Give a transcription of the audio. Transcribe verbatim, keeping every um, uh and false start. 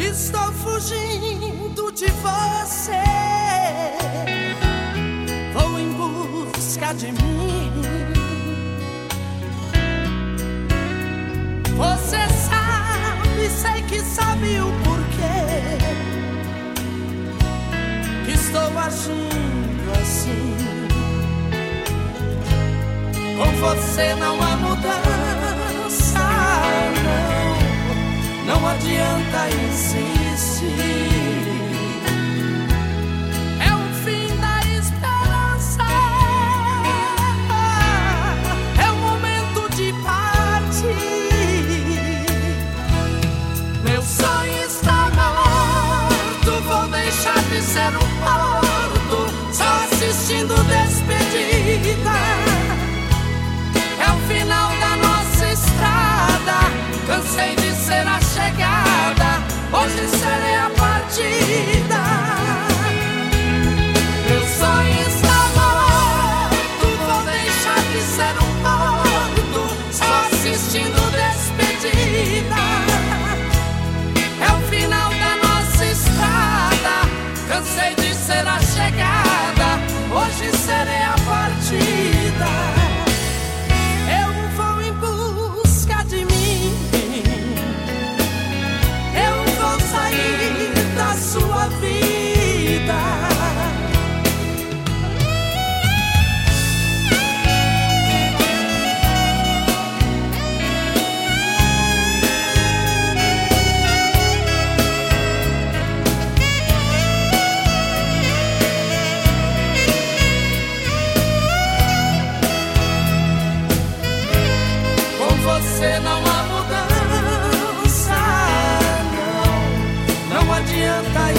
Estou fugindo de você, vou em busca de mim. Você sabe, sei que sabe o porquê que estou agindo assim. Com você não há mudança, não, não adianta insistir. É o fim da esperança, é o momento de partir. Meu sonho está morto, vou deixar de ser um morto, só assistindo despedida. Final da nossa estrada, cansei de ser a chegada, hoje serei a partida. Meu sonho está morto, vou deixar de ser um morto, só assistindo despedida. É o final da nossa estrada, cansei de ser a chegada, hoje serei a partida. Sua vida. Com você não há mudança, não, não adianta.